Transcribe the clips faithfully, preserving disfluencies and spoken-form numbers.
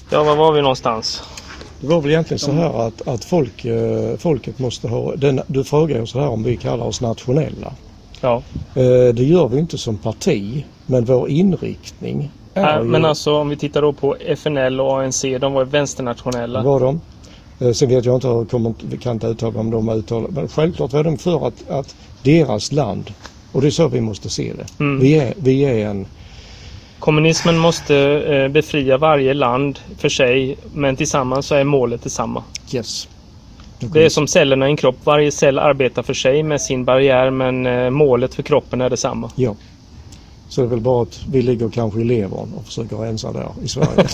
Ja, var var vi någonstans? Det var väl egentligen så här att, att folk, folket måste ha... Den, du frågar ju så här om vi kallar oss nationella. Ja. Det gör vi inte som parti, men vår inriktning är äh, ju... Men alltså om vi tittar då på F N L och A N C, de var vänsternationella. Var de? Sen vet jag inte, kommer, vi kan inte uttala om de uttalar, men självklart var de för att, att deras land, och det är så vi måste se det. Mm. Vi, är, vi är en... Kommunismen måste eh, befria varje land för sig, men tillsammans så är målet detsamma. Yes. Det är som cellerna i en kropp. Varje cell arbetar för sig med sin barriär, men eh, målet för kroppen är detsamma. Ja. Så det är väl bara att vi ligger kanske i levern och försöker rensa där i Sverige.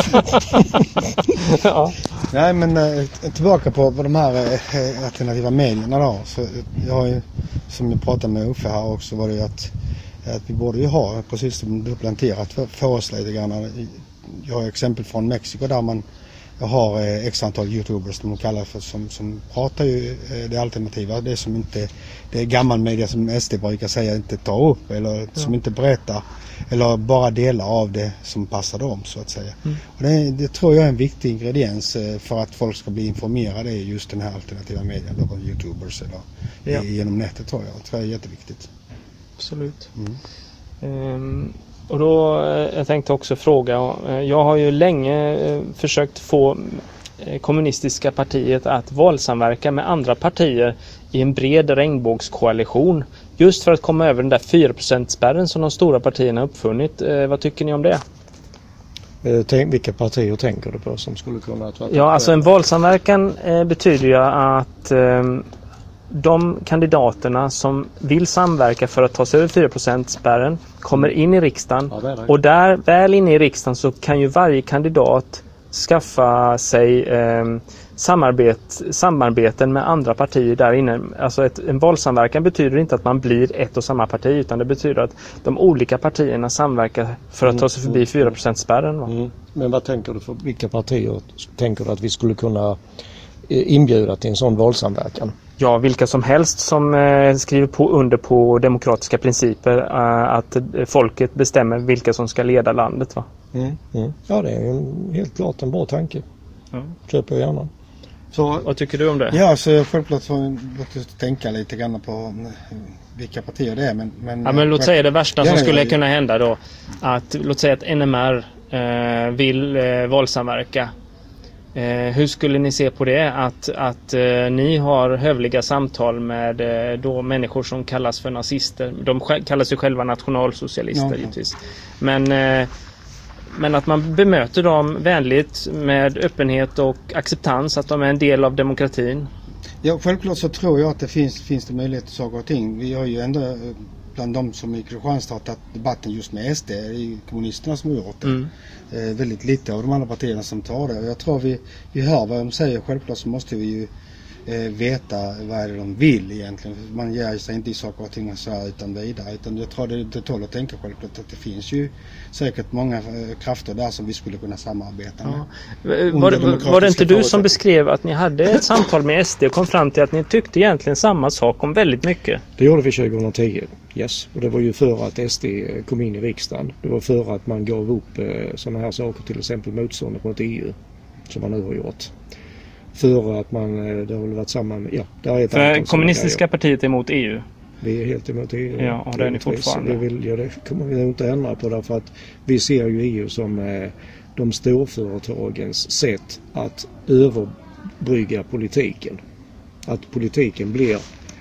Ja. Nej, men eh, tillbaka på, på de här eh, alternativa medierna då. Så jag har ju, som jag pratade med Uffe här också, var det ju att, att vi borde ju ha, precis som du planterat för, för oss lite grann. Jag har exempel från Mexiko där man har eh, x antal YouTubers som de kallar för, som, som pratar ju eh, det alternativa, det som inte, det är gammal media som S D brukar säga inte tar upp eller ja. Som inte berättar eller bara delar av det som passar dem så att säga. Mm. Och det, det tror jag är en viktig ingrediens eh, för att folk ska bli informerade i just den här alternativa medien, då YouTubers eller ja. i, genom nätet tror jag. Det tror jag är jätteviktigt. Absolut. Mm. Um... Och då, jag tänkte också fråga, jag har ju länge försökt få kommunistiska partiet att valsamverka med andra partier i en bred regnbågskoalition. Just för att komma över den där fyra procent-spärren som de stora partierna har uppfunnit. Vad tycker ni om det? Tänk, vilka partier tänker du på som skulle kunna... Ja, alltså en valsamverkan betyder ju att... de kandidaterna som vill samverka för att ta sig över fyra procent-spärren kommer in i riksdagen. Ja, det är det. Och där, väl inne i riksdagen, så kan ju varje kandidat skaffa sig eh, samarbet, samarbeten med andra partier där inne. Alltså ett, en valsamverkan betyder inte att man blir ett och samma parti, utan det betyder att de olika partierna samverkar för att ta sig förbi fyra procent-spärren. Va? Mm. Men vad tänker du för vilka partier tänker du att vi skulle kunna inbjuda till en sån valsamverkan? Ja, vilka som helst som eh, skriver på under på demokratiska principer, eh, att folket bestämmer vilka som ska leda landet, va? Mm. Mm. Ja, det är ju helt klart en bra tanke. Mm. Köper jag gärna. Så, vad tycker du om det? Ja, så självklart så låt oss tänka lite grann på vilka partier det är. Men, men, ja, men låt säga det värsta som skulle kunna hända då. Att, låt säga att N M R eh, vill eh, valsamverka. Eh, hur skulle ni se på det? Att, att eh, ni har hövliga samtal med eh, då människor som kallas för nazister. De sj- kallas ju själva nationalsocialister, ja, givetvis. Men, eh, men att man bemöter dem vänligt med öppenhet och acceptans, att de är en del av demokratin. Ja, självklart så tror jag att det finns, finns det möjlighet till saker och ting. Vi har ju ändå bland de som i Kristianstad har tagit debatten just med S D, i kommunisterna som har gjort det. Mm. Eh, väldigt lite av de andra partierna som tar det. Och jag tror vi, vi hör vad de säger. Självklart så måste vi ju eh, veta vad är det de vill egentligen. Man ger sig inte i saker och ting så här utan vidare. Utan jag tror det, det tål att tänka självklart att det finns ju säkert många eh, krafter där som vi skulle kunna samarbeta med. Ja. Var, var, var det inte du som beskrev att ni hade ett samtal med S D och kom fram till att ni tyckte egentligen samma sak om väldigt mycket? Det gjorde vi tjugohundratio. Yes. Och det var ju för att S D kom in i riksdagen. Det var för att man gav upp eh, sådana här saker, till exempel motståndet mot E U, som man nu har gjort. För att man, eh, det har varit samman, ja. Det är ett för kommunistiska partiet är emot E U? Vi är helt emot E U. Ja, och det är ni fortfarande. Vi vill, ja, det kommer vi inte ändra på, därför att vi ser ju E U som eh, de storföretagens sätt att överbrygga politiken. Att politiken blir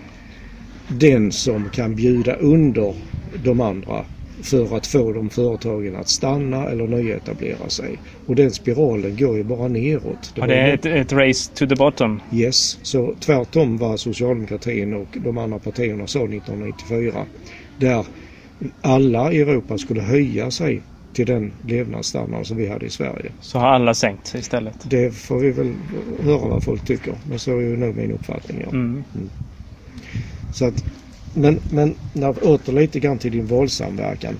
den som kan bjuda under de andra för att få de företagen att stanna eller nyetablera sig. Och den spiralen går ju bara neråt. Det, ja, det är ett, ett race to the bottom. Yes, så tvärtom var socialdemokratin och de andra partierna sa nittonhundranittiofyra, där alla i Europa skulle höja sig till den levnadsstandard som vi hade i Sverige. Så har alla sänkt sig istället? Det får vi väl höra vad folk tycker. Men så är ju nog min uppfattning. Ja. Mm. Mm. Så att, men, men när åter lite grann till din valsamverkan.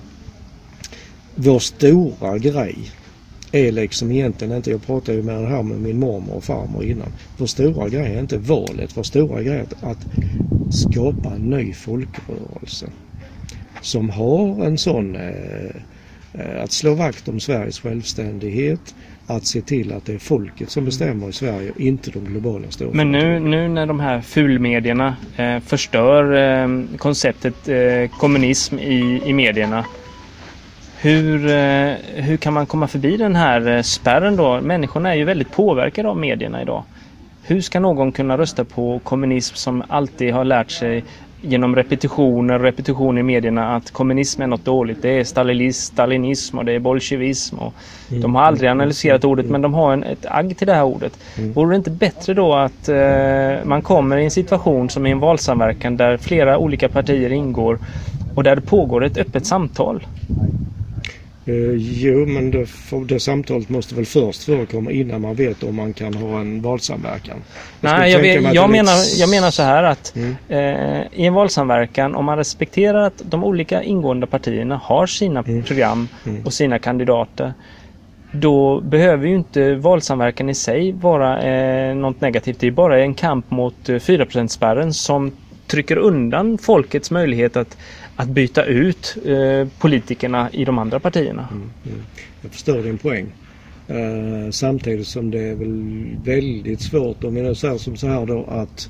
Vår stora grej är liksom egentligen inte, jag pratade ju med det här med min mormor och farmor innan. Vår stora grej är inte valet. Vår stora grej är att, att skapa en ny folkrörelse som har en sån eh, att slå vakt om Sveriges självständighet, att se till att det är folket som bestämmer i Sverige och inte de globala storföretagen. Men nu, nu när de här fulmedierna eh, förstör eh, konceptet eh, kommunism i, i medierna, hur, eh, hur kan man komma förbi den här eh, spärren då? Människorna är ju väldigt påverkade av medierna idag. Hur ska någon kunna rösta på kommunism som alltid har lärt sig genom repetitioner och repetitioner i medierna att kommunism är något dåligt? Det är stalinism, stalinism och det är bolsjevism. Och mm. De har aldrig analyserat ordet, men de har en, ett agg till det här ordet. Mm. Vore det inte bättre då att eh, man kommer i en situation som är en valsamverkan där flera olika partier ingår och där det pågår ett öppet samtal? Uh, jo, men det, det samtalet måste väl först förekomma innan man vet om man kan ha en valsamverkan. Jag Nej, jag, vet, jag, menar, jag menar så här att mm. eh, i en valsamverkan, om man respekterar att de olika ingående partierna har sina mm. program mm. och sina kandidater, då behöver ju inte valsamverkan i sig vara eh, något negativt. Det är bara en kamp mot eh, fyra procent-spärren som trycker undan folkets möjlighet att att byta ut eh, politikerna i de andra partierna. Mm, mm. Jag förstår din poäng. Uh, samtidigt som det är väl väldigt svårt, om vi nu säger som så här då, att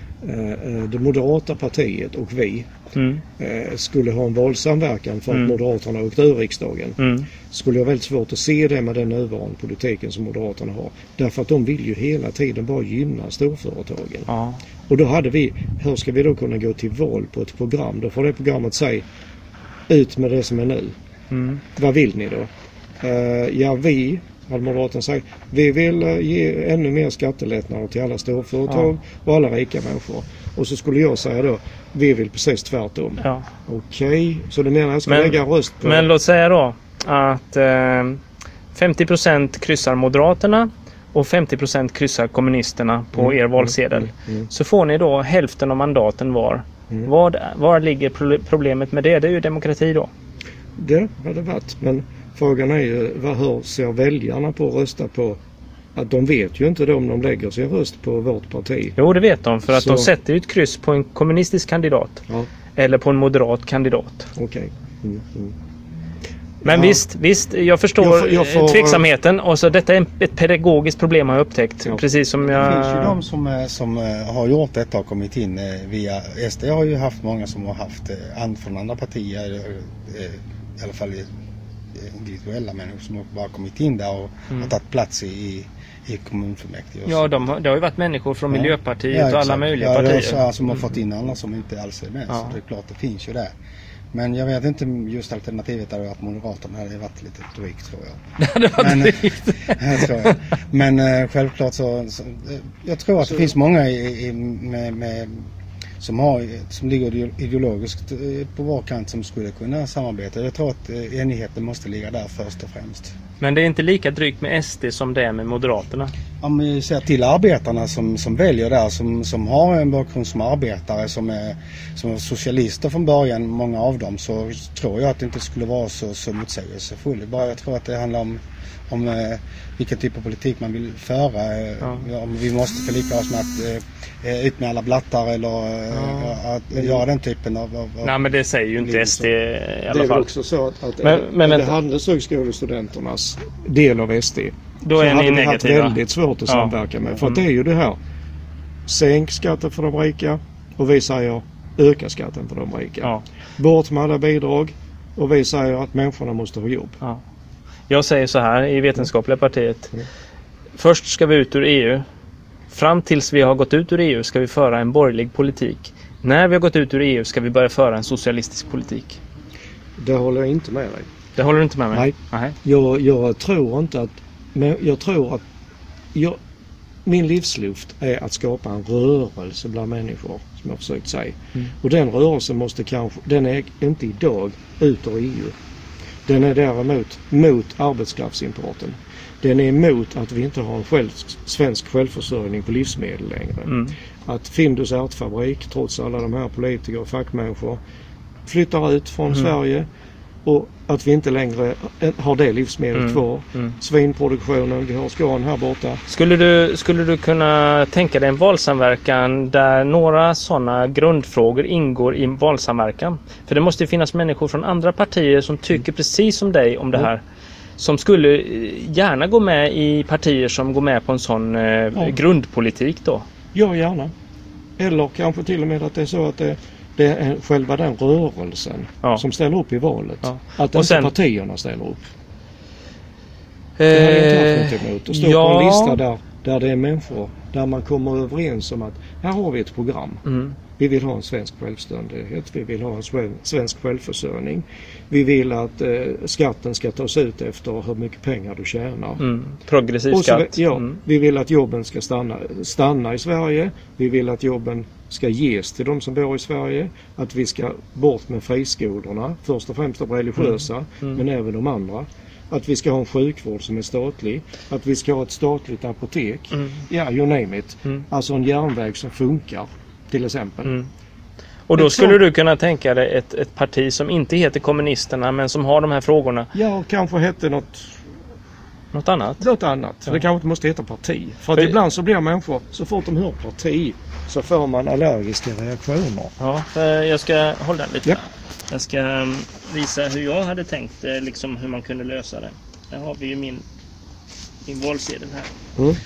uh, det moderata partiet och vi mm. uh, skulle ha en valsamverkan för mm. att Moderaterna åkte ur riksdagen. Mm. Skulle jag väldigt svårt att se det med den nuvarande politiken som Moderaterna har. Därför att de vill ju hela tiden bara gynna storföretagen. Ja. Och då hade vi, hur ska vi då kunna gå till val på ett program? Då får det programmet säga, ut med det som är nu. Mm. Vad vill ni då? Uh, ja, vi, hade Moderaterna sagt, vi vill uh, ge ännu mer skattelättnader till alla storföretag ja. och alla rika människor. Och så skulle jag säga då, vi vill precis tvärtom. Ja. Okej, okay. Så det menar jag ska men, lägga röst på... Men låt säga då att uh, femtio procent kryssar Moderaterna och femtio procent kryssar kommunisterna på mm, er valsedel. Mm, mm, mm. Så får ni då hälften av mandaten var. Mm. Var, var ligger problemet med det? Det är ju demokrati då. Det har det varit. Men frågan är ju, vad hör ser väljarna på att rösta på? Att de vet ju inte då om de lägger sin röst på vårt parti. Jo, det vet de. För att Så... de sätter ju ett kryss på en kommunistisk kandidat. Ja. Eller på en moderat kandidat. Okej. Okay. Mm, mm. Men ja. visst, visst, jag förstår jag får, jag får, tveksamheten och så detta är ett pedagogiskt problem har jag upptäckt. Ja. Precis som jag... Det finns ju de som, som har gjort detta och kommit in via S D. Jag har ju haft många som har haft and från andra partier, i alla fall individuella människor som har bara kommit in där och mm. har tagit plats i, i kommunfullmäktige. Ja, de har, det har ju varit människor från ja. Miljöpartiet ja, och alla möjliga ja, partier. Ja, som har fått in andra som inte alls är med. Ja. Så det är klart, det finns ju där. Men jag vet inte just alternativet är att Moderaterna hade varit lite drygt, tror jag. Det hade varit drygt. Men, men äh, självklart så, så jag tror att så. det finns många i, i, med, med, som, har, som ligger ideologiskt på var kant som skulle kunna samarbeta. Jag tror att enigheten måste ligga där först och främst. Men det är inte lika drygt med S D som det är med Moderaterna? Om vi ser till arbetarna som, som väljer där, som, som har en bakgrund som arbetare, som är, som är socialister från början, många av dem, så tror jag att det inte skulle vara så, så motsägelsefull. Bara jag tror att det handlar om, om eh, vilken typ av politik man vill föra. Eh, ja. Om vi måste förlika oss med att eh, ut med alla blattar eller ja. att mm. göra den typen av... av Nej, men det säger ju inte S D i alla fall. Det är också så att, att men, men, det handelshögskolestudenternas del av S D då är hade ni vi negativa. haft väldigt svårt att ja. samverka med. För mm. det är ju det här. Sänk skatten för de rika och vi säger öka skatten för de rika. Ja. Bort med alla bidrag och vi säger att människorna måste ha jobb. Ja. Jag säger så här i Vetenskapliga partiet. Mm. Först ska vi ut ur E U. Fram tills vi har gått ut ur E U ska vi föra en borgerlig politik. När vi har gått ut ur E U ska vi börja föra en socialistisk politik. Det håller jag inte med dig. Det håller du inte med mig? Nej. Nej. Jag, jag tror inte att... Men jag tror att... Jag, min livsluft är att skapa en rörelse bland människor, som jag försökt säga. Mm. Och den rörelsen måste kanske... Den är inte idag ut ur E U. Den är däremot mot arbetskraftsimporten. Den är emot att vi inte har en själv, svensk självförsörjning på livsmedel längre. Mm. Att Findus ärtfabrik, trots alla de här politiker och fackmänniskor, flyttar ut från mm. Sverige. Och att vi inte längre har det livsmedlet mm. kvar. Mm. Svinproduktionen, vi har Scan här borta. Skulle du, skulle du kunna tänka dig en valsamverkan där några sådana grundfrågor ingår i valsamverkan? För det måste ju finnas människor från andra partier som tycker mm. precis som dig om det här. som skulle gärna gå med i partier som går med på en sån eh, ja. grundpolitik då? Ja, gärna. Eller kanske till och med att det är så att det, det är själva den rörelsen ja. som ställer upp i valet. Ja. Att inte sen, partierna ställer upp. Det hade jag inte haft emot. Att stå ja. på en lista där, där det är människor, där man kommer överens om att här har vi ett program. Mm. Vi vill ha en svensk självständighet. Vi vill ha en svensk självförsörjning. Vi vill att eh, skatten ska tas ut efter hur mycket pengar du tjänar. Mm. Progressiv så, skatt. Ja, mm. vi vill att jobben ska stanna, stanna i Sverige. Vi vill att jobben ska ges till de som bor i Sverige. Att vi ska bort med friskolorna. Först och främst de religiösa, mm. Mm. men även de andra. Att vi ska ha en sjukvård som är statlig. Att vi ska ha ett statligt apotek. Mm. Ja, you name it. Mm. Alltså en järnväg som funkar. Till exempel. Mm. Och då skulle du kunna tänka dig ett, ett parti som inte heter kommunisterna men som har de här frågorna? Ja, kanske hette något... Något annat? Något annat. Ja. Det kanske inte måste heta parti. För att för... ibland så blir människor, så fort de hör parti så får man allergiska reaktioner. Ja, för jag ska hålla lite. Ja. Jag ska visa hur jag hade tänkt, liksom hur man kunde lösa det. Här har vi ju min, min valsedel här. Mm.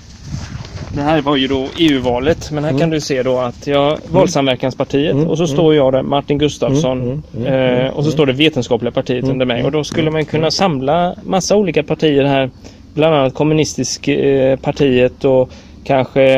Det här var ju då E U-valet, men här mm. kan du se då att jag valsamverkanspartiet mm. och så står jag där, Martin Gustafsson mm. Mm. Eh, och så står det vetenskapliga partiet mm. under mig. Och då skulle man kunna samla massa olika partier här, bland annat kommunistisk eh, partiet och kanske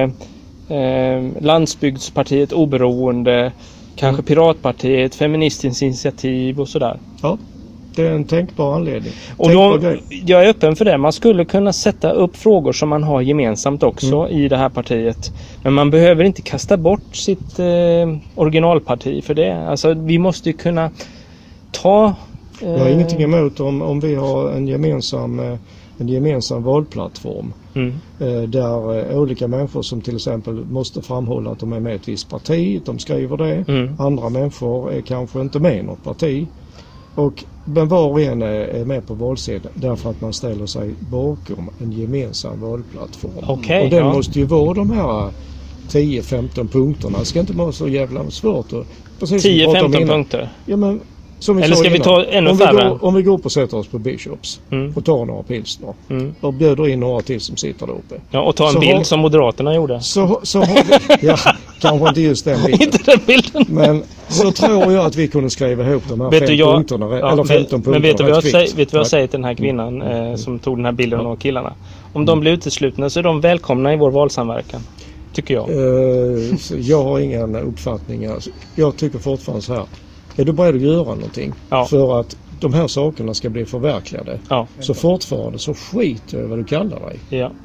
eh, landsbygdspartiet oberoende, kanske mm. piratpartiet, feministiskt initiativ och sådär. Ja. Det är en tänkbar anledning. Och då, jag är öppen för det. Man skulle kunna sätta upp frågor som man har gemensamt också mm. i det här partiet. Men man behöver inte kasta bort sitt eh, originalparti för det. Alltså vi måste ju kunna ta... Eh... Jag har ingenting emot om, om vi har en gemensam, eh, en gemensam valplattform. Mm. Eh, där eh, olika människor som till exempel måste framhålla att de är med i ett visst parti. De skriver det. Mm. Andra människor är kanske inte med i något parti. Och men var och en är med på valsedeln därför att man ställer sig bakom en gemensam valplattform. Okay, och den ja. måste ju vara de här tio femton punkterna. Det ska inte vara så jävla svårt. tio femton punkter? Ja, men, som vi Eller ska innan, vi ta ännu om färre? Vi går, om vi går på och sätter oss på Bishops mm. och tar några pilsner mm. och bjuder in några till som sitter där uppe. Ja, och ta en så bild har, som Moderaterna gjorde. Så, så har vi, ja, kanske inte just den bilden. Inte den bilden. Men så tror jag att vi kunde skriva ihop de här vet fem du, jag, punkterna. Ja, eller femton punkterna. Men vet du vad jag, säger, vet vad jag säger till den här kvinnan eh, som tog den här bilden av killarna? Om de blir uteslutna så är de välkomna i vår valsamverkan. Tycker jag. Uh, jag har ingen uppfattning. Jag tycker fortfarande så här. Är du beredd att göra någonting ja. för att de här sakerna ska bli förverkligade? Ja. Så fortfarande så skit över vad du kallar dig. Ja.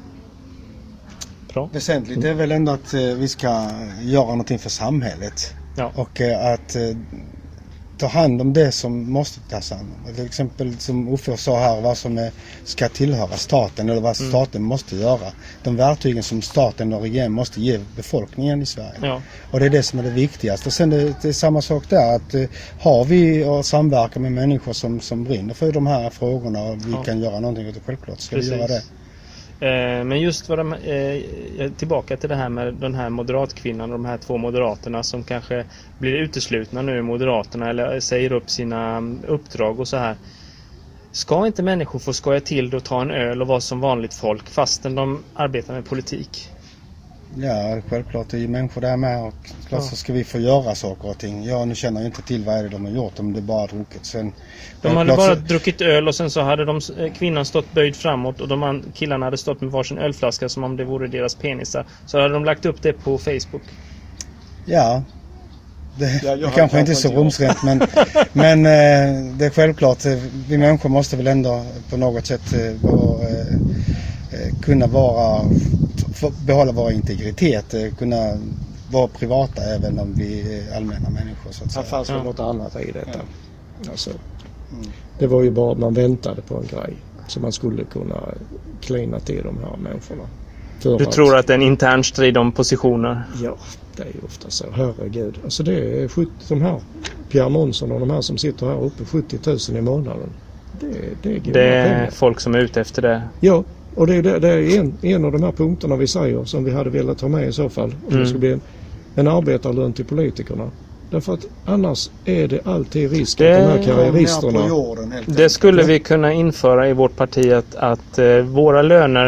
Bra. Väsentligt är väl ändå att vi ska göra någonting för samhället. Ja. Och att ta hand om det som måste tas hand om. Till exempel som Uffe sa här, vad som är, ska tillhöra staten eller vad mm. staten måste göra. De verktygen som staten och regeringen måste ge befolkningen i Sverige. Ja. Och det är det som är det viktigaste. Och sen det, det är samma sak där, att uh, har vi och samverkar med människor som, som brinner för de här frågorna och vi ja. kan göra någonting åt det, självklart ska Precis. vi göra det. Men just vad de, eh, tillbaka till det här med den här moderatkvinnan och de här två moderaterna som kanske blir uteslutna nu, moderaterna, eller säger upp sina uppdrag och så här. Ska inte människor få skoja till det och ta en öl och vara som vanligt folk fastän de arbetar med politik? Ja, självklart. Det är ju människor där med och klart så ska vi få göra saker och ting. Ja, nu känner jag inte till vad är det de har gjort om det bara druckit. Sen, de hade bara så... druckit öl och sen så hade de, kvinnan stått böjd framåt och de killarna hade stått med varsin ölflaska som om det vore deras penisar. Så hade de lagt upp det på Facebook. Ja, det, ja, det kanske inte är så rumsrent men, men eh, det är självklart. Vi människor måste väl ändå på något sätt eh, vara, eh, kunna vara... behålla vår integritet, kunna vara privata även om vi är allmänna människor så att säga. Det fanns väl ja. något annat i detta. Ja. Alltså, mm. Det var ju bara att man väntade på en grej så man skulle kunna klina till de här människorna. För du att, tror att det är en intern strid om positioner? Ja, det är ju ofta så. Herregud. Alltså det är sjuttio, de här Pierre Månsson och de här som sitter här uppe, sjuttio tusen i månaden. Det, det är, det är pengar. Folk som är ute efter det. Ja. Och det är, det är en, en av de här punkterna vi säger som vi hade velat ha med i så fall. Om mm. det skulle bli en, en arbetarlön till politikerna. Därför att annars är det alltid risk att de här karriäristerna... Jorden, det skulle vi kunna införa i vårt parti att, att eh, våra löner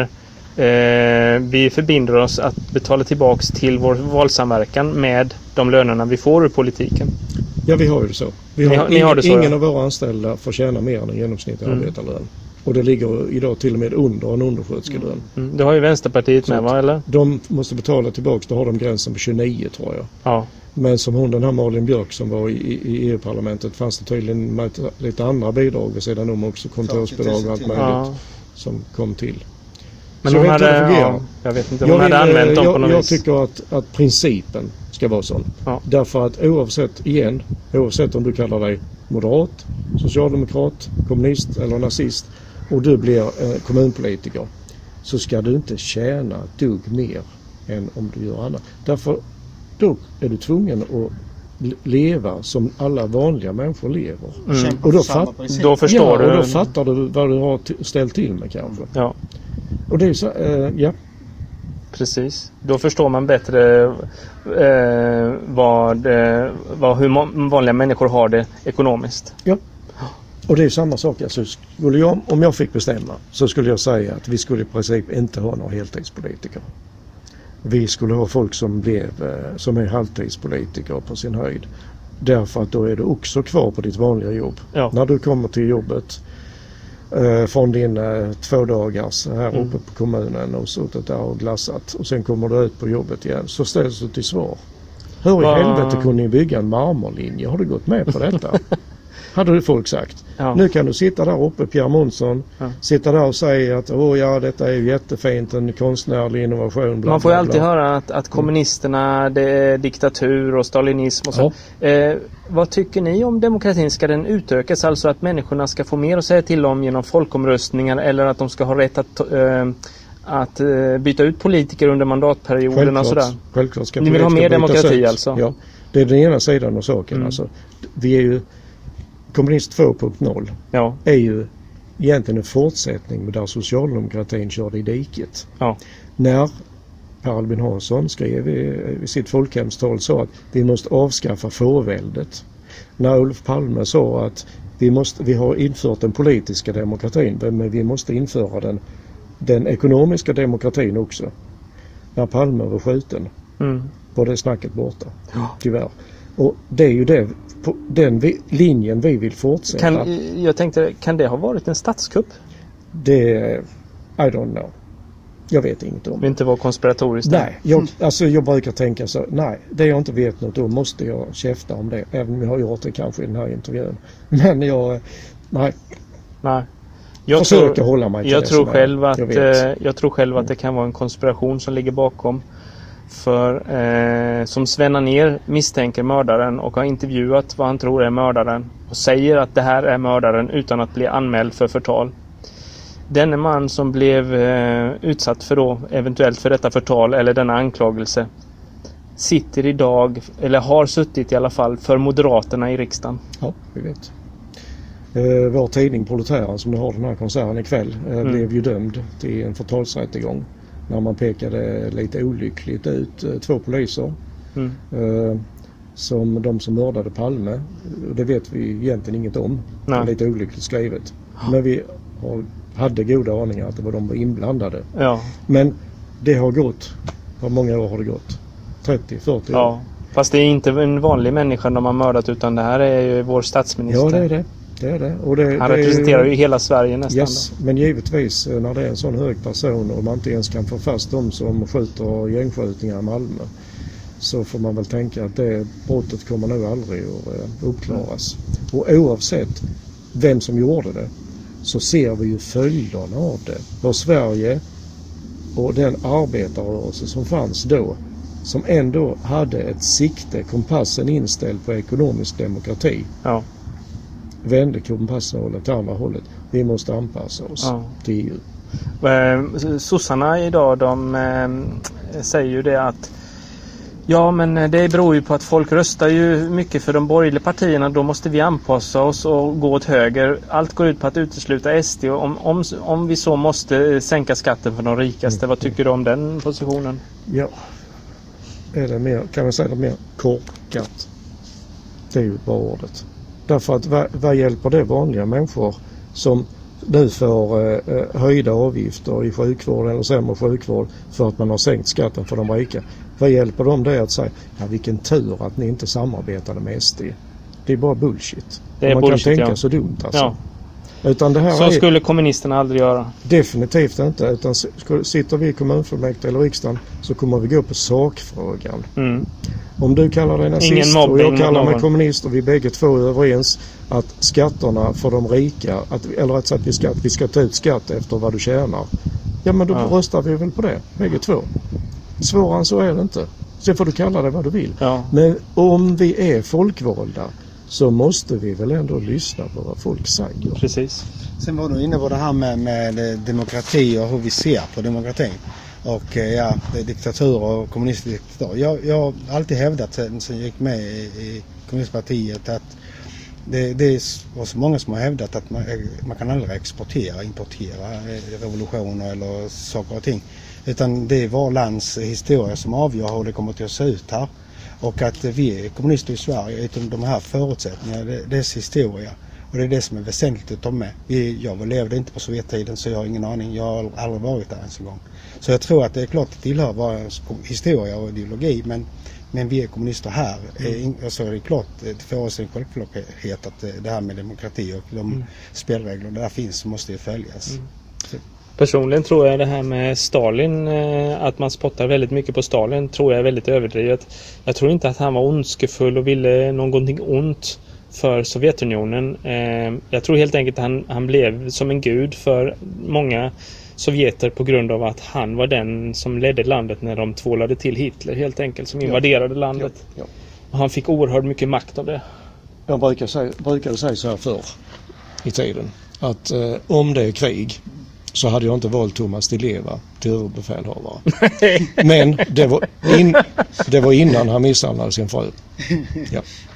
eh, vi förbinder oss att betala tillbaks till vår valsamverkan med de lönerna vi får ur politiken. Ja, vi har ju det så. Vi har, ni har, ingen, ni har det så, ingen ja. av våra anställda får tjäna mer än en genomsnittlig mm. arbetarlön. Och det ligger idag till och med under en undersköterskelön. Mm. Det har ju Vänsterpartiet med, va, eller? De måste betala tillbaka, då har de gränsen på tjugonio, tror jag. Ja. Men som hon, den här Malin Björk som var i, i E U-parlamentet, fanns det tydligen lite andra bidrag vid sidan om också, kontorsbidrag och allt möjligt ja. som kom till. Men så hon jag vet hade, inte ja, jag vet inte, hon jag hade vill, använt dem jag, på något jag vis. Jag tycker att, att principen ska vara sån. Ja. Därför att oavsett, igen, oavsett om du kallar dig moderat, socialdemokrat, kommunist eller nazist och du blir eh, kommunpolitiker, så ska du inte tjäna ett dugg mer än om du gör annat. Därför då är du tvungen att leva som alla vanliga människor lever. Mm. Och då, fatt, då förstår ja, du. och då fattar du vad du har t- ställt till med kanske. Ja. Och det är så, eh, ja. Precis. Då förstår man bättre eh, vad, eh, vad, hur vanliga människor har det ekonomiskt. Ja. Och det är samma sak. Alltså, skulle jag, om jag fick bestämma så skulle jag säga att vi skulle i princip inte ha några heltidspolitiker. Vi skulle ha folk som, blev, som är halvtidspolitiker på sin höjd. Därför att då är du också kvar på ditt vanliga jobb. Ja. När du kommer till jobbet eh, från din eh, två dagars här mm. uppe på kommunen och suttit där och glassat. Och sen kommer du ut på jobbet igen. Så ställs du till svar. Hur i Va? helvete kunde ni bygga en marmorlinje? Har du gått med på detta? Hade du folk sagt. Ja. Nu kan du sitta där uppe, Pierre Månsson, ja. sitta där och säga att åh ja, detta är ju jättefint, en konstnärlig innovation. Bla, Man får ju alltid bla. höra att, att kommunisterna, det är diktatur och stalinism och så. Ja. Eh, vad tycker ni om demokratin? Ska den utökas, alltså att människorna ska få mer att säga till om genom folkomröstningar, eller att de ska ha rätt att eh, att uh, byta ut politiker under mandatperioden självklart, och sådär? Självklart ska ni vill ha mer demokrati ut. Alltså? Ja, det är den ena sidan av saken. Mm. Alltså, vi är ju Kommunist två punkt noll ja. är ju egentligen en fortsättning där socialdemokratin körde i diket. Ja. När Per Albin Hansson skrev i, i sitt folkhemstal sa att vi måste avskaffa fåväldet. När Olof Palme sa att vi, måste, vi har infört den politiska demokratin, men vi måste införa den, den ekonomiska demokratin också. När Palme var skjuten mm. var det snacket borta. Ja. Tyvärr. Och det är ju det, på den vi, linjen vi vill fortsätta. Kan, jag tänkte, kan det ha varit en statskupp? Det, I don't know. Jag vet inget om det. Inte vara konspiratoriskt? Nej, jag, alltså jag brukar tänka så, nej, det jag inte vet något om måste jag käfta om det. Även om jag har gjort det kanske i den här intervjun. Men jag, nej. Nej. Jag försöker tror, hålla mig till jag det tror själv att, jag, jag tror själv att det kan vara en konspiration som ligger bakom. För eh, som Sven Anér misstänker mördaren och har intervjuat vad han tror är mördaren och säger att det här är mördaren utan att bli anmäld för förtal. Denne man som blev eh, utsatt för då eventuellt för detta förtal eller denna anklagelse sitter idag, eller har suttit i alla fall, för Moderaterna i riksdagen. Ja, vi vet. Eh, vår tidning Proletären som har den här konserten ikväll eh, mm. blev ju dömd till en förtalsrättegång. När man pekade lite olyckligt ut eh, två poliser mm. eh, som de som mördade Palme. Det vet vi egentligen inget om. Det är lite olyckligt skrivet. Men vi har, hade goda aningar att det var de var inblandade. Ja. Men det har gått, hur många år har det gått? trettio fyrtio ja. år. Fast det är inte en vanlig människa de har mördat, utan det här är ju vår statsminister. Ja, det är det. Det är det. Och det, Han det representerar är, ju hela Sverige nästan. Yes, men givetvis när det är en sån hög person och man inte ens kan få fast de som skjuter gängskjutningar i Malmö, så får man väl tänka att det brottet kommer nog aldrig att uppklaras. Mm. Och oavsett vem som gjorde det så ser vi ju följderna av det. För Sverige och den arbetarrörelse som fanns då, som ändå hade ett sikte, kompassen inställd på ekonomisk demokrati. Ja. Vände kompassen till andra hållet. Vi måste anpassa oss ja. till E U. Sossarna idag, de eh, säger ju det att ja, men det beror ju på att folk röstar ju mycket för de borgerliga partierna. Då måste vi anpassa oss och gå åt höger. Allt går ut på att utesluta S D. Och om, om, om vi så måste sänka skatten för de rikaste, mm. vad tycker du om den positionen? Ja, är det mer, kan man säga det mer korkat? Det är ju bara ordet. Därför att vad, vad hjälper det vanliga människor som nu får eh, höjda avgifter i sjukvård eller sämre sjukvård för att man har sänkt skatten för de rika? Vad hjälper dem det att säga, ja vilken tur att ni inte samarbetade med S D? Det är bara bullshit. Det är man bullshit, kan tänka ja. så dumt alltså. Ja. Utan det här Så är, skulle kommunisterna aldrig göra. definitivt inte. Utan sitter vi i kommunfullmäktige eller riksdagen så kommer vi gå på sakfrågan. Mm. Om du kallar dig nazist och jag kallar mig kommunist och vi bägge två är överens att skatterna för de rika, att, eller att, att vi, ska, att vi ska ta ut skatt efter vad du tjänar. Ja men då ja. röstar vi väl på det, bägge två. Svårare än så är det inte. Sen får du kalla det vad du vill. Ja. Men om vi är folkvalda så måste vi väl ändå lyssna på vad folk säger. Precis. Sen var du inne på det här med, med demokrati och hur vi ser på demokratin. Och ja, diktatur och kommunistdiktatur. Jag, jag har alltid hävdat sen jag gick med i, i kommunistpartiet att det, det var så många som har hävdat att man, man kan aldrig exportera, importera revolutioner eller saker och ting. Utan det är var lands historia som avgör hur det kommer att se ut här. Och att vi är kommunister i Sverige utan de här förutsättningarna, det, det är historia. Och det är det som är väsentligt att ta med. Vi, jag levde inte på Sovjettiden så jag har ingen aning. Jag har aldrig varit där ens en gång. Så jag tror att det är klart att det tillhör vår historia och ideologi. Men, men vi är kommunister här. Mm. Och så är det klart för oss en självklarhet att det här med demokrati och de mm. spelregler där finns så måste ju följas. Mm. Personligen tror jag det här med Stalin, att man spottar väldigt mycket på Stalin, tror jag är väldigt överdrivet. Jag tror inte att han var ondskefull och ville någonting ont för Sovjetunionen. Jag tror helt enkelt att han, han blev som en gud för många sovjeter på grund av att han var den som ledde landet när de tvålade till Hitler helt enkelt, som invaderade ja. landet. Ja. Ja. Och han fick oerhört mycket makt av det. Jag brukar säga, brukar säga så här förr i tiden, att eh, om det är krig så hade jag inte valt Thomas Di Leva till överbefälhavare. Men det var, in, det var innan han misshandlade sin fru. Ja.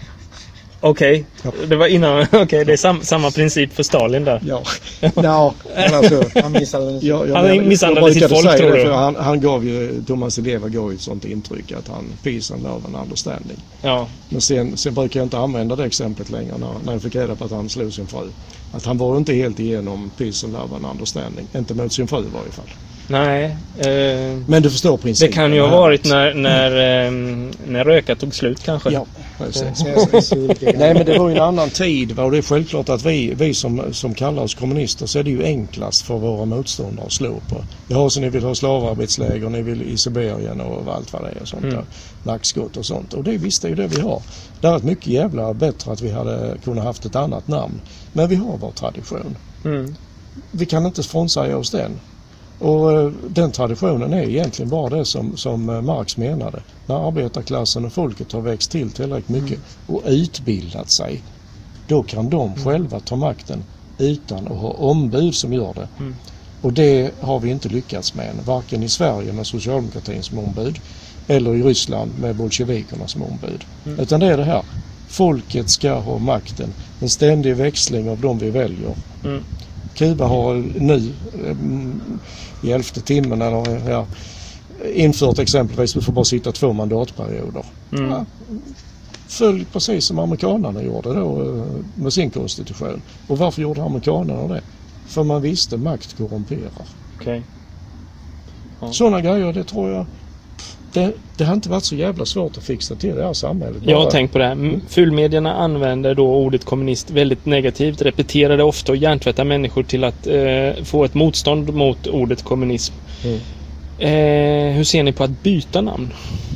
Okej, okay. ja. Det var innan. Okej, okay. Det är sam, samma princip för Stalin där. Ja, ja alltså, han misshandlade, ja, ja, han misshandlade sitt folk, tror du? Han, han gav ju, Thomas Di Leva gav ju ett sånt intryck att han peace and love and understanding. Ja. Men sen, sen brukar jag inte använda det exemplet längre när, när jag fick reda på att han slog sin fru. Att han var inte helt igenom peace and love and understanding. Inte mot sin fru i varje fall. Nej. Eh, men du förstår principen. Det kan ju ha varit när, när, eh, när röka tog slut kanske. Ja, precis. Nej, men det var ju en annan tid. Och det är självklart att vi, vi som, som kallar oss kommunister så är det ju enklast för våra motståndare att slå på. Ja, så ni vill ha slavarbetsläger, ni vill i Sibirien och allt vad det är. Sånt mm. där. Nackskott och sånt. Och det visst är ju det vi har. Det är mycket jävla bättre att vi hade kunnat haft ett annat namn. Men vi har vår tradition. Mm. Vi kan inte frånsäga oss den. Och den traditionen är egentligen bara det som, som Marx menade. När arbetarklassen och folket har växt till tillräckligt mycket och utbildat sig, då kan de mm. själva ta makten utan att ha ombud som gör det. Mm. Och det har vi inte lyckats med än. Varken i Sverige med socialdemokratin som ombud eller i Ryssland med bolsjevikerna som ombud. Mm. Utan det är det här. Folket ska ha makten. En ständig växling av de vi väljer. Mm. Kuba har nu i elfte timmen eller, ja, infört exempelvis att vi får bara sitta två mandatperioder. Mm. Ja, följ precis som amerikanerna gjorde då med sin konstitution. Och varför gjorde amerikanerna det? För man visste makt korrumperar. Okay. Ja. Sådana grejer, det tror jag det, det har inte varit så jävla svårt att fixa till det här samhället. Jag har tänkt på det här. Fulmedierna använder då ordet kommunist väldigt negativt, repeterar det ofta och hjärntvättar människor till att eh, få ett motstånd mot ordet kommunism. Mm. Eh, hur ser ni på att byta namn?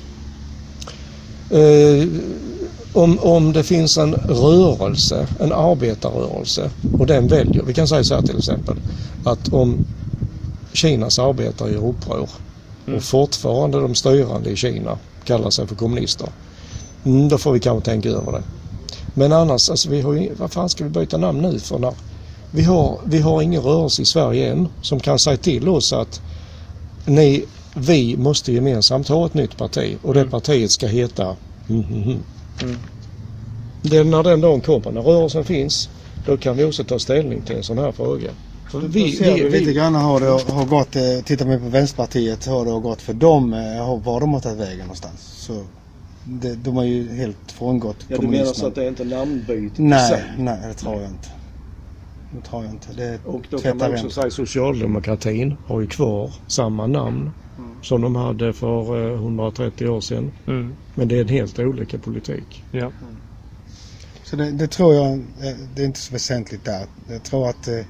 Eh, om, om det finns en rörelse, en arbetarrörelse och den väljer, vi kan säga så här till exempel, att om Kinas arbetare gör uppror Mm. och fortfarande de styrande i Kina kallar sig för kommunister, mm, då får vi kanske tänka över det. Men annars, alltså, vi har ju, vad fan ska vi byta namn nu för när? Vi har, vi har ingen rörelse i Sverige än som kan säga till oss att ni, vi måste gemensamt ha ett nytt parti och det mm. partiet ska heta mm, mm, mm. Mm. Det, när den dagen kommer, när rörelsen finns, då kan vi också ta ställning till en sån här fråga. Vi, vi, vi, vi lite grann har det har gått, tittar man på Vänsterpartiet, har det gått för dem, har, var de har tagit vägen någonstans. Så det, de har ju helt frångått ja, kommunismen. Du menar så att det är inte namnbyte? Nej, nej, det tror jag inte. Det tror jag inte. Det och då kan man också säga socialdemokratin har ju kvar samma namn mm. som de hade för hundratrettio år sedan. Mm. Men det är en helt olika politik. Ja. Mm. Så det, det tror jag, det är inte så väsentligt där. Jag tror att eh,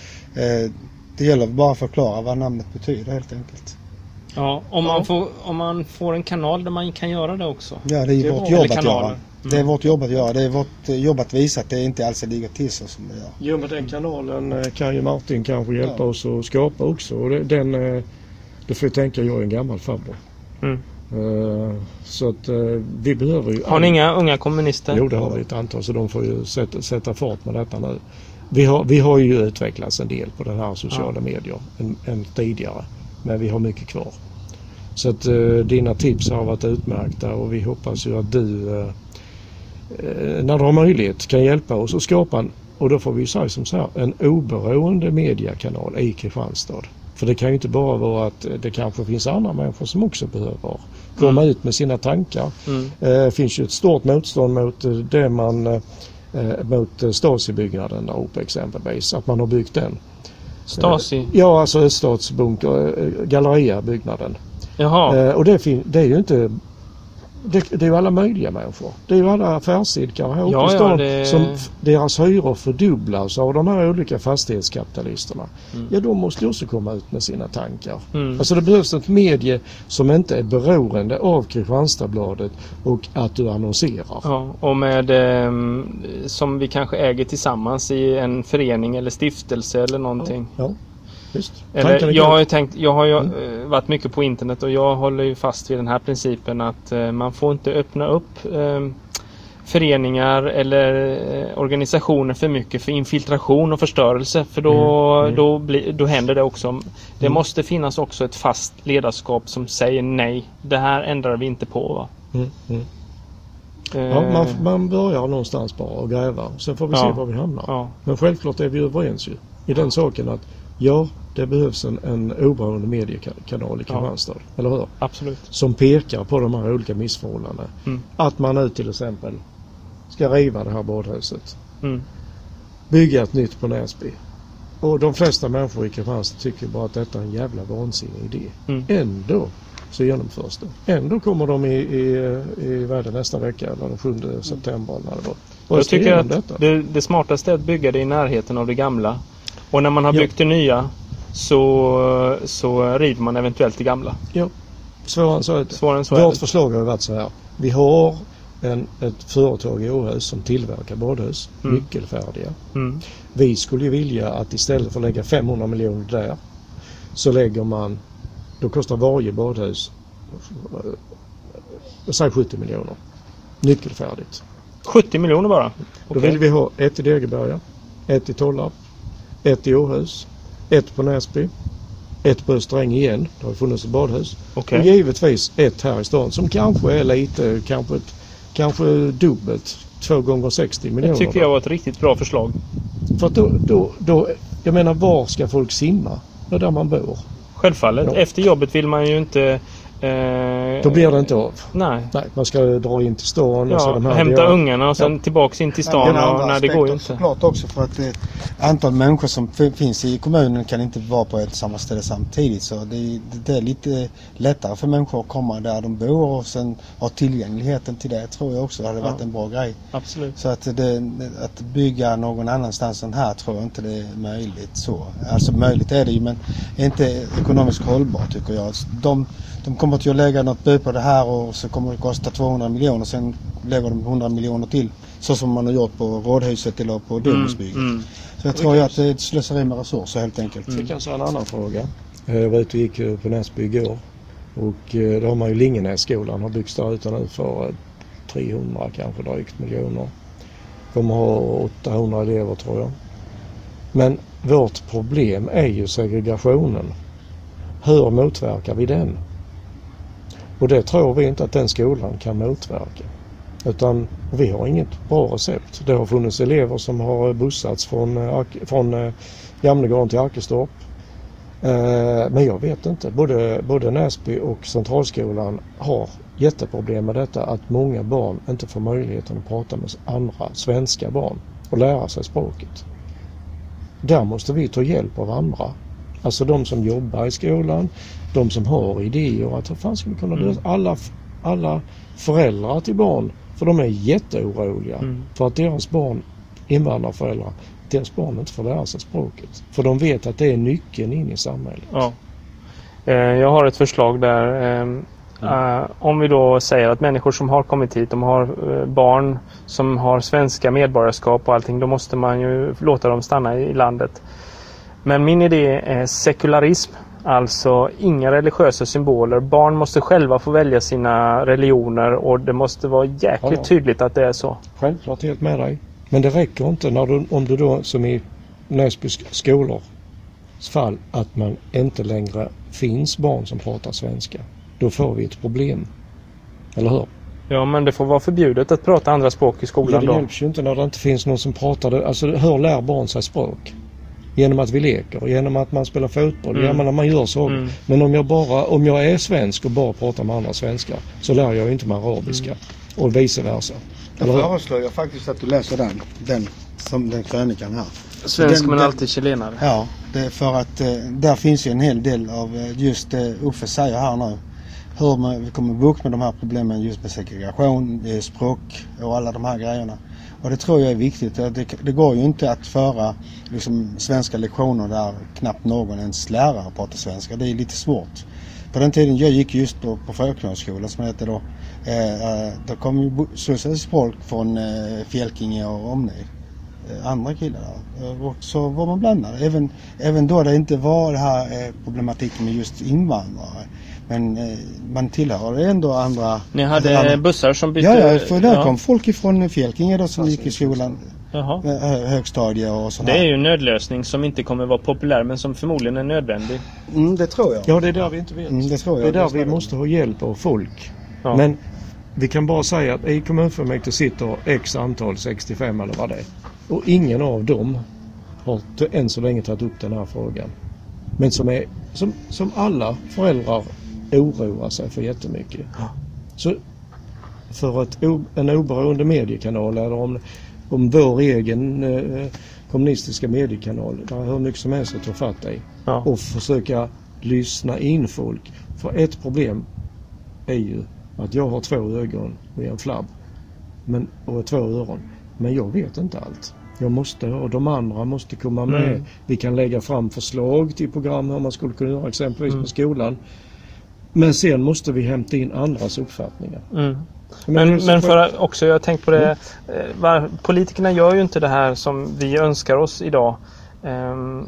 det gäller bara att förklara vad namnet betyder helt enkelt. Ja, om man, får, om man får en kanal där man kan göra det också. Ja, det är ju vårt jobb att göra. Mm. Det är vårt jobb att göra. Det är vårt jobb att visa att det inte alls ligger till så som det gör. Jo, men den kanalen kan ju Martin kanske hjälpa ja. oss att skapa också. Och den, det får jag tänka, jag är en gammal farbror. Mm. Uh, så att uh, vi behöver ju... Har ni inga unga kommunister? Jo, det har vi ett antal, så de får ju sätta, sätta fart med detta nu. Vi har, vi har ju utvecklats en del på den här sociala ja. medier än, än tidigare. Men vi har mycket kvar. Så att uh, dina tips har varit utmärkta och vi hoppas ju att du uh, uh, när du har möjlighet kan hjälpa oss att skapa en, och då får vi säga som så här, en oberoende mediekanal i Kristianstad. För det kan ju inte bara vara att det kanske finns andra människor som också behöver komma mm. ut med sina tankar. Mm. Det eh, finns ju ett stort motstånd mot det man eh, mot Stasi-byggnaden där uppe exempelvis. Att man har byggt den. Stasi? Eh, ja, alltså öststatsbunker, eh, Galleria-byggnaden. Jaha. Eh, och det, fin- det är ju inte... Det, det är ju alla möjliga människor. Det är ju alla affärsidkare här ja, uppe i stan ja, det... som f- deras hyror fördubblas av de här olika fastighetskapitalisterna. Mm. Ja, de måste ju också komma ut med sina tankar. Mm. Alltså det behövs ett medie som inte är beroende av Kristianstadsbladet och att du annonserar. Ja, och med eh, som vi kanske äger tillsammans i en förening eller stiftelse eller någonting. Ja. ja. Just. Eller, jag har ju tänkt, jag har ju mm. varit mycket på internet och jag håller ju fast vid den här principen att eh, man får inte öppna upp eh, föreningar eller eh, organisationer för mycket för infiltration och förstörelse, för då, mm. Mm. då, bli, då händer det också. Det mm. måste finnas också ett fast ledarskap som säger nej, det här ändrar vi inte på, va? Mm. Mm. Eh, ja, man, man börjar någonstans bara och gräva, sen får vi ja. se var vi hamnar. Ja. Men självklart är vi överens ju i den saken att ja, det behövs en, en oberoende mediekanal i Kristianstad, ja. eller hur? Absolut. Som pekar på de här olika missförhållandena. Mm. Att man nu till exempel ska riva det här badhuset. Mm. Bygga ett nytt på Näsby. Och de flesta människor i Kristianstad tycker bara att detta är en jävla vansinnig idé. Mm. Ändå så genomförs det. Ändå kommer de i, i, i världen nästa vecka, eller den sjunde september. När det var. Jag tycker att det, det smartaste är att bygga det i närheten av det gamla. Och när man har byggt ja. det nya så, så river man eventuellt det gamla. Ja, svårare än så är det. Svårare än så Vårt är förslag har varit så här. Vi har en, ett företag i Åhus som tillverkar badhus, mm. nyckelfärdiga. Mm. Vi skulle ju vilja att istället för att lägga femhundra miljoner där så lägger man, då kostar varje badhus säg sjuttio miljoner. Nyckelfärdigt. sjuttio miljoner bara? Okay. Då vill vi ha ett i Degeberga, ett i Tollarp, ett i Åhus, ett på Näsby, ett på Österäng igen, det har funnits ett badhus. Okay. Och givetvis ett här i stan som kanske är lite, kanske, kanske dubbelt, två gånger sextio miljoner. Det tycker jag var ett riktigt bra förslag. För att då, då, då, jag menar, var ska folk simma? Det är där man bor. Självfallet. Ja. Efter jobbet vill man ju inte... Eh, Då blir det inte av. Nej. Nej, man ska dra in till stan. Ja, och så de här hämta delar. ungarna och sen ja. tillbaks in till stan. Ja, och, när det går ju inte. Såklart också för att det antal människor som f- finns i kommunen kan inte vara på ett samma ställe samtidigt. Så det, det är lite lättare för människor att komma där de bor och sen ha tillgängligheten till det. Tror jag också hade ja. varit en bra grej. Absolut. Så att, det, att bygga någon annanstans än här tror jag inte det är möjligt så. Alltså möjligt är det ju, men inte ekonomiskt hållbart tycker jag. De De kommer till att lägga något bud på det här och så kommer det kosta tvåhundra miljoner. Sen lägger de hundra miljoner till. Så som man har gjort på Rådhuset eller på Domusbygget. Mm, mm. Så jag tror att det är ett slöseri med resurser helt enkelt. Mm. Jag kan säga en annan fråga. Jag var ute och gick på Näsby igår. Och då har man ju Lingenässkolan har byggts där ute nu för trehundra kanske drygt miljoner. Kommer ha åttahundra elever tror jag. Men vårt problem är ju segregationen. Hur motverkar vi den? Och det tror vi inte att den skolan kan motverka. Utan vi har inget bra recept. Det har funnits elever som har bussats från, från Gamlegården till Arkestorp. Eh, men jag vet inte. Både, både Näsby och Centralskolan har jätteproblem med detta, att många barn inte får möjligheten att prata med andra svenska barn och lära sig språket. Där måste vi ta hjälp av andra. Alltså de som jobbar i skolan, de som har idéer att hur fan ska vi kunna lösa alla, alla föräldrar till barn, för de är jätteoroliga mm. för att deras barn, invandrarföräldrar, deras barn inte får lära sig språket. För de vet att det är nyckeln in i samhället. Ja. Eh, jag har ett förslag där. Eh, mm. eh, om vi då säger att människor som har kommit hit, de har eh, barn som har svenska medborgarskap och allting, då måste man ju låta dem stanna i landet. Men min idé är sekularism. Alltså inga religiösa symboler. Barn måste själva få välja sina religioner och det måste vara jäkligt ja. tydligt att det är så. Självklart, helt med dig. Men det räcker inte när du, om du då som i Näsby skolor fall att man inte längre finns barn som pratar svenska. Då får vi ett problem. Eller hur? Ja, men det får vara förbjudet att prata andra språk i skolan. Ja, det då. hjälps ju inte när det inte finns någon som pratar det. Alltså hur lär barn sig språk? Genom att vi leker, genom att man spelar fotboll, mm. genom att man gör så. Mm. Men om jag bara om jag är svensk och bara pratar med andra svenskar, så lär jag ju inte med arabiska. Mm. Och vice versa. Jag föreslår jag faktiskt att du läser den, den som den krönikan här. Svensk den, men den, alltid chilenare. Ja, det är för att eh, där finns ju en hel del av eh, just det eh, Uffe säger här nu. Hur man, vi kommer bukt med de här problemen just med segregation, eh, språk och alla de här grejerna. Och det tror jag är viktigt. Det, det går ju inte att föra liksom, svenska lektioner där knappt någon ens lärare pratar svenska. Det är lite svårt. På den tiden jag gick just på, på Fröknörsskolan som heter då, eh, då kom ju slussades folk från eh, Fjälkinge och omnejd. Eh, andra killar där. Och så var man blandad. Även, även då det inte var det här eh, problematiken med just invandrare. Men eh, man tillhör ändå andra... Ni hade andra... bussar som bytte... Ja, ja, för där ja. kom folk ifrån Fjälkinge då som gick i skolan. Jaha. Högstadie och sådär. Det är ju en nödlösning som inte kommer vara populär men som förmodligen är nödvändig. Mm, det tror jag. Ja, det är där vi inte vet. Mm, det tror jag. Det är där det vi måste ha hjälp av folk. Ja. Men vi kan bara säga att i kommunfullmäktige sitter x antal, sextiofem eller vad det är. Och ingen av dem har än så länge tagit upp den här frågan. Men som, är, som, som alla föräldrar oroar sig för jättemycket. Ja. Så för att en oberoende mediekanal eller om, om vår egen eh, kommunistiska mediekanal, där hur mycket som helst att ta fatt i ja. och försöka lyssna in folk. För ett problem är ju att jag har två ögon och en flabb men, och två öron. Men jag vet inte allt. Jag måste, och de andra måste komma med. Mm. Vi kan lägga fram förslag till program hur man skulle kunna göra exempelvis mm. på skolan. Men sen måste vi hämta in andras uppfattningar. Mm. Men, men, men för också, jag har tänkt på det, mm. var, politikerna gör ju inte det här som vi önskar oss idag. Um,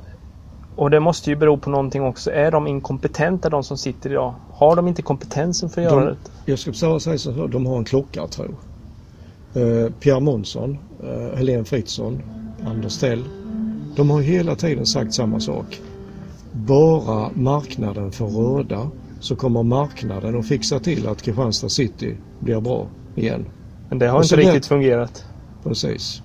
och det måste ju bero på någonting också. Är de inkompetenta, de som sitter idag? Har de inte kompetensen för att de, göra det? Jag ska säga så här, de har en klocka, tror jag. Uh, Pierre Månsson, uh, Helene Fritzson, Anders Tell. De har hela tiden sagt samma sak. Bara marknaden får råda så kommer marknaden att fixa till att Kristianstad City blir bra igen. Men det har inte riktigt det... fungerat. Precis.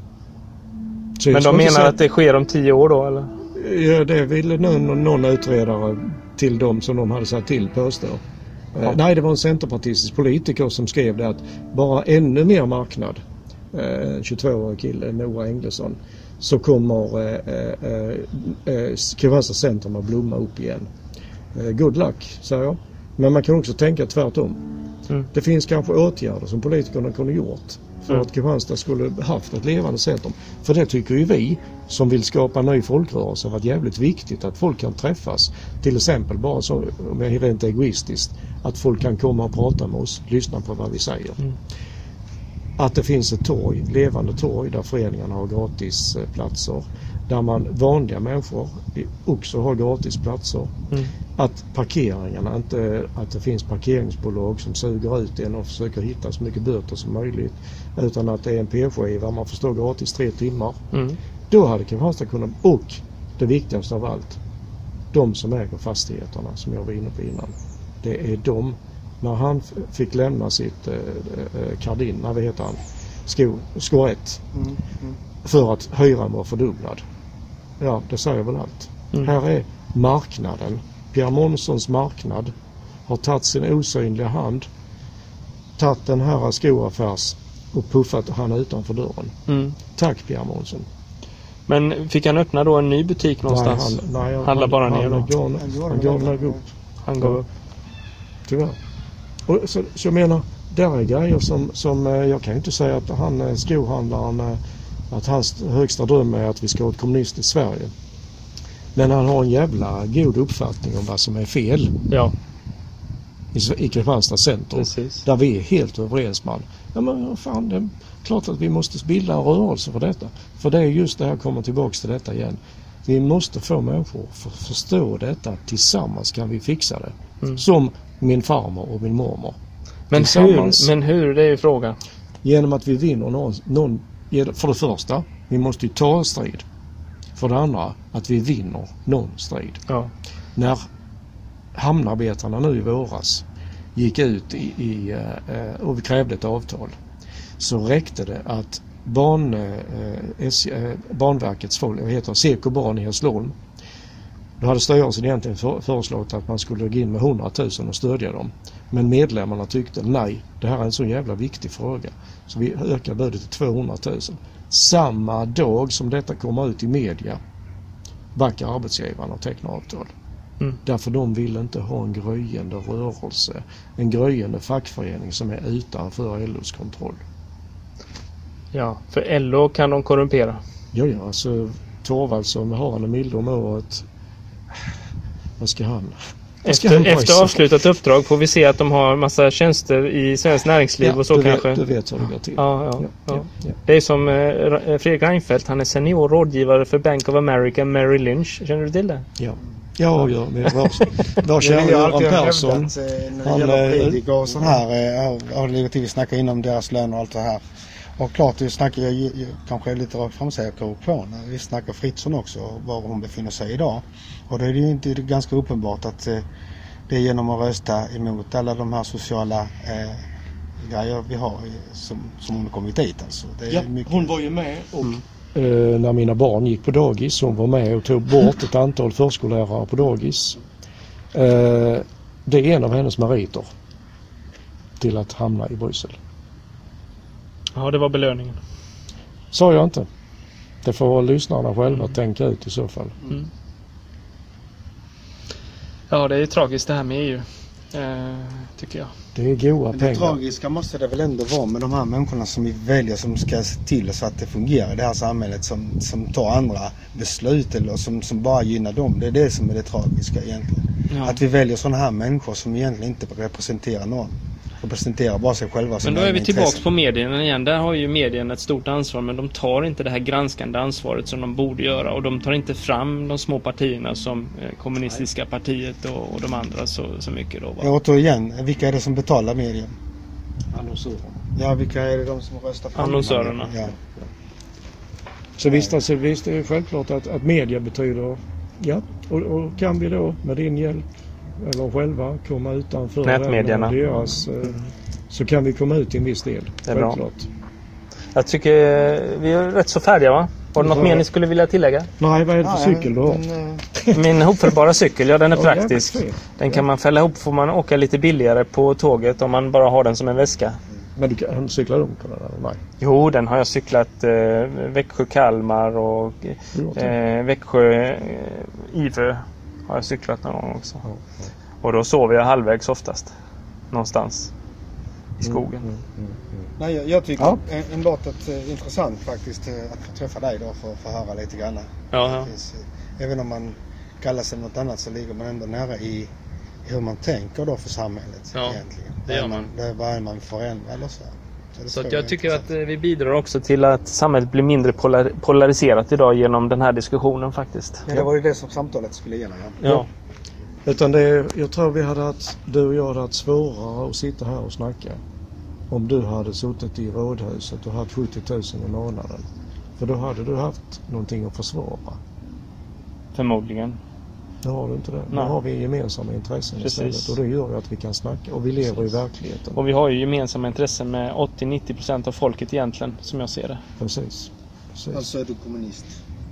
Så men de menar säga... att det sker om tio år då, eller? Ja, det ville någon, någon utredare till dem som de hade satt till påstår. Ja. Eh, nej, det var en centerpartistisk politiker som skrev det att bara ännu mer marknad, eh, tjugotvåårig kille, Noah Englesson, så kommer eh, eh, eh, Kristianstad centrum att blomma upp igen. Eh, good luck, säger jag. Men man kan också tänka tvärtom. Mm. Det finns kanske åtgärder som politikerna kunde gjort för mm. att Kristianstad skulle haft ett levande centrum. För det tycker ju vi som vill skapa en ny folkrörelse har varit jävligt viktigt att folk kan träffas. Till exempel bara så, om jag är rent egoistiskt, att folk kan komma och prata med oss, lyssna på vad vi säger. Mm. Att det finns ett torg, levande torg där föreningarna har gratis platser. Där man, vanliga människor också har gratis platser. Mm. Att parkeringarna inte, att det finns parkeringsbolag som suger ut en och försöker hitta så mycket böter som möjligt. Utan att det är en p-skiva, man får stå gratis tre timmar. Mm. Då hade Kristianstad kunnat, och det viktigaste av allt, de som äger fastigheterna som jag var inne på innan. Det är de, när han fick lämna sitt eh, kardin, vad heter han, sko, skoett, mm. Mm. för att hyran var fördubblad. Ja, det säger väl allt. Mm. Här är marknaden, Pierre Månssons marknad, har tagit sin osynliga hand, tagit den här skoaffärs och puffat han utanför dörren. Mm. Tack Pierre Månsson. Men fick han öppna då en ny butik någonstans? Nej, han, nej, han, Handla bara han, ner då? Han gav, han gav den upp. Han gav upp. Tyvärr. Och så, så jag menar, där är grejer som, som jag kan ju inte säga att han skohandlaren, att hans högsta dröm är att vi ska ha ett kommunistiskt Sverige. Men han har en jävla god uppfattning om vad som är fel. Ja. I, i Kristianstad centrum. Precis. Där vi är helt överens man. Ja men fan, det är klart att vi måste bilda en rörelse för detta. För det är just det här, kommer tillbaks till detta igen. Vi måste få människor att förstå detta. Tillsammans kan vi fixa det. Mm. Som min farmor och min mormor. Men hur, men hur, det är ju frågan. Genom att vi vinner någon, någon, för det första, vi måste ju ta en strid. För det andra, att vi vinner någon strid. Ja. När hamnarbetarna nu i våras gick ut i, i, och vi krävde ett avtal, så räckte det att barn, eh, Banverkets folk, vad heter Seko Barn i Hässleholm, då hade styrelsen egentligen för, föreslagit att man skulle gå in med hundratusen och stödja dem. Men medlemmarna tyckte nej, det här är en så jävla viktig fråga. Så vi ökar budet till tvåhundratusen. Samma dag som detta kommer ut i media backar arbetsgivarna och tecknar avtal. Mm. Därför de vill inte ha en gröjande rörelse, en gröjande fackförening som är utanför L O:s kontroll. Ja, för L O kan de korrumpera. Ja, ja, alltså Torvaldsson har han en mild om året. Vad ska han? Vad ska efter, han efter avslutat uppdrag får vi se att de har massa tjänster i svensk näringsliv ja, och så du kanske. Vet, du vet hur det går till. Ja, ja, ja, ja. ja, ja. Det är som eh, Fredrik Reinfeldt, han är senior rådgivare för Bank of America Merrill Lynch. Känner du till det? Ja. Ja, ja, men var känner Göran Persson? När det gäller politiker och sån här har det legat till, vi snackar inom deras lön och allt det här. Och klart, vi snackar ju kanske lite rakt fram säga korruption. Vi snackar Fritzson också, var hon befinner sig idag. Och då är det ju inte det är ganska uppenbart att eh, det är genom att rösta emot alla de här sociala eh, grejer vi har som, som hon har kommit dit. Alltså. Det är ja, mycket... hon var ju med och mm. eh, när mina barn gick på dagis, hon var med och tog bort ett antal förskollärare på dagis. Eh, det är en av hennes meriter till att hamna i Bryssel. Ja, det var belöningen. Sa jag inte. Det får lyssnarna själva mm. tänka ut i så fall. Mm. Ja, det är tragiskt det här med E U, eh, tycker jag. Det är goda pengar. Det tragiska måste det väl ändå vara med de här människorna som vi väljer, som ska se till så att det fungerar i det här samhället, som, som tar andra beslut eller som, som bara gynnar dem. Det är det som är det tragiska egentligen. Ja. Att vi väljer sådana här människor som egentligen inte representerar någon. Representerar bara sig själva. Men då är vi tillbaka på medierna igen. Där har ju medierna ett stort ansvar, men de tar inte det här granskande ansvaret som de borde göra, och de tar inte fram de små partierna som kommunistiska partiet och, och de andra så, så mycket då. Va? Ja, återigen, vilka är det som betalar medien? Annonsörerna. Ja, vilka är det de som röstar för? Annonsörerna. Ja. Så visst, alltså, visst är det självklart att, att media betyder, ja, och, och kan vi då med din hjälp eller själva komma utanför nätmedierna deras, så kan vi komma ut i en viss del. Det är bra. Jag tycker vi är rätt så färdiga, va? Var det något mer ni skulle vilja tillägga? Nej, vad är det för Nej, cykel du har? Men, min hopfällbara cykel, ja, den är ja, praktisk. Är den kan man fälla ihop, får man åka lite billigare på tåget om man bara har den som en väska. Men du kan cykla runt på den här? Nej. Jo, den har jag cyklat eh, Växjö-Kalmar och eh, Växjö-Ivö har jag cyklat någon gång också. Ja, ja. Och då sover jag halvvägs oftast. Någonstans i skogen. Mm, mm, mm, mm. Nej, jag, jag tycker ja. en, en låtet eh, intressant faktiskt eh, att få träffa dig då för, för att höra lite grann. Ja, ja. Finns, eh, även om man kallar sig något annat så ligger man ändå nära i hur man tänker då för samhället ja, egentligen. Det gör man. Det är vad man förändrar eller så. Så, så att jag tycker intressant. Att vi bidrar också till att samhället blir mindre polar- polariserat idag genom den här diskussionen faktiskt. Ja, det var ju det som samtalet skulle igenom. Ja. ja. Utan det, jag tror vi hade haft, du och jag hade haft svårare att sitta här och snacka om du hade suttit i rådhuset och haft sjuttio tusen i månaden. För då hade du haft någonting att försvara. Förmodligen. Nu har du inte det. Nej. Nu har vi gemensamma intressen istället, och det gör ju att vi kan snacka och vi lever Precis. i verkligheten. Och vi har ju gemensamma intressen med åttio till nittio procent av folket egentligen, som jag ser det. Precis. Precis. Alltså är du kommunist?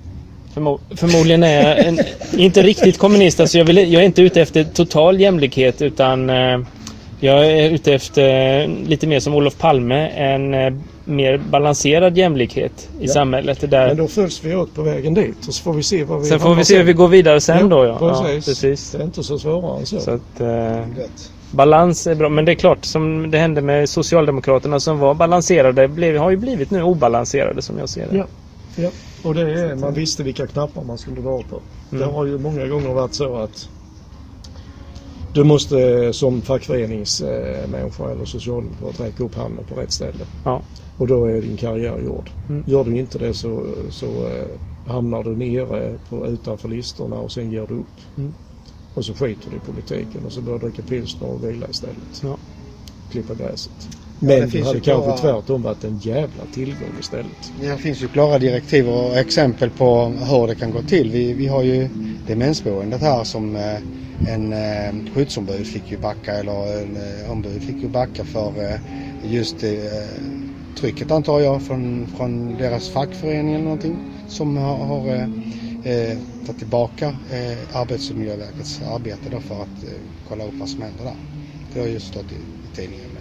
Förmo- förmodligen är jag en, inte riktigt kommunist. Alltså jag, vill, jag är inte ute efter total jämlikhet, utan eh, jag är ute efter eh, lite mer som Olof Palme, en eh, mer balanserad jämlikhet i ja. samhället. Där... Men då följs vi åt på vägen dit och så får vi se vad vi Sen får vi se hur vi går vidare sen ja, då. Ja. Precis. Ja, precis. Det är inte så svårare än så. så att, eh, balans är bra, men det är klart, som det hände med Socialdemokraterna som var balanserade, blev, har ju blivit nu obalanserade som jag ser det. Ja, ja. Och det är, man visste vilka knappar man skulle dra på. Mm. Det har ju många gånger varit så att du måste som fackföreningsmänniska eller socialdemokrat räcka upp handen på rätt ställe. Ja. Och då är din karriär gjord. Mm. Gör du inte det så, så eh, hamnar du nere på, utanför listorna och sen ger du upp. Mm. Och så skiter du i politiken och så börjar du dricka pilsner och vila istället. Ja. Klippa gräset. Ja, Men det det finns hade ju kanske klara... tvärtom varit en jävla tillgång istället. Det finns ju klara direktiv och exempel på hur det kan gå till. Vi, vi har ju demensboendet här som eh, en eh, skyddsombud fick ju backa, eller en eh, ombud fick ju backa för eh, just eh, trycket, antar jag, från, från deras fackförening eller någonting som har, har eh, eh, tagit tillbaka eh, Arbetsmiljöverkets arbete då för att eh, kolla upp vad som händer där. Det har ju stått i, i tidningen med.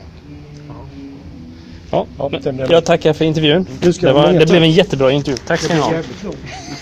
Ja, jag tackar för intervjun. Det, var, det blev en jättebra intervju. Tack ska ni ha.